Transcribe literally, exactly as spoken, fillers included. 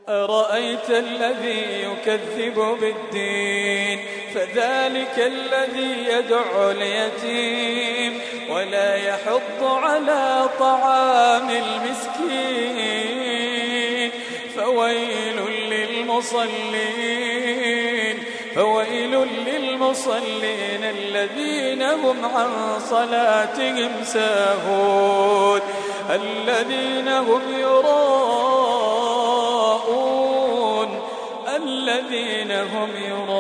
أرأيت الذي يكذب بالدين فذلك الذي يدع اليتيم ولا يحض على طعام المسكين فويل للمصلين فويل للمصلين الذين هم عن صلاتهم ساهون الذين هم يراءون الذين هم يراءون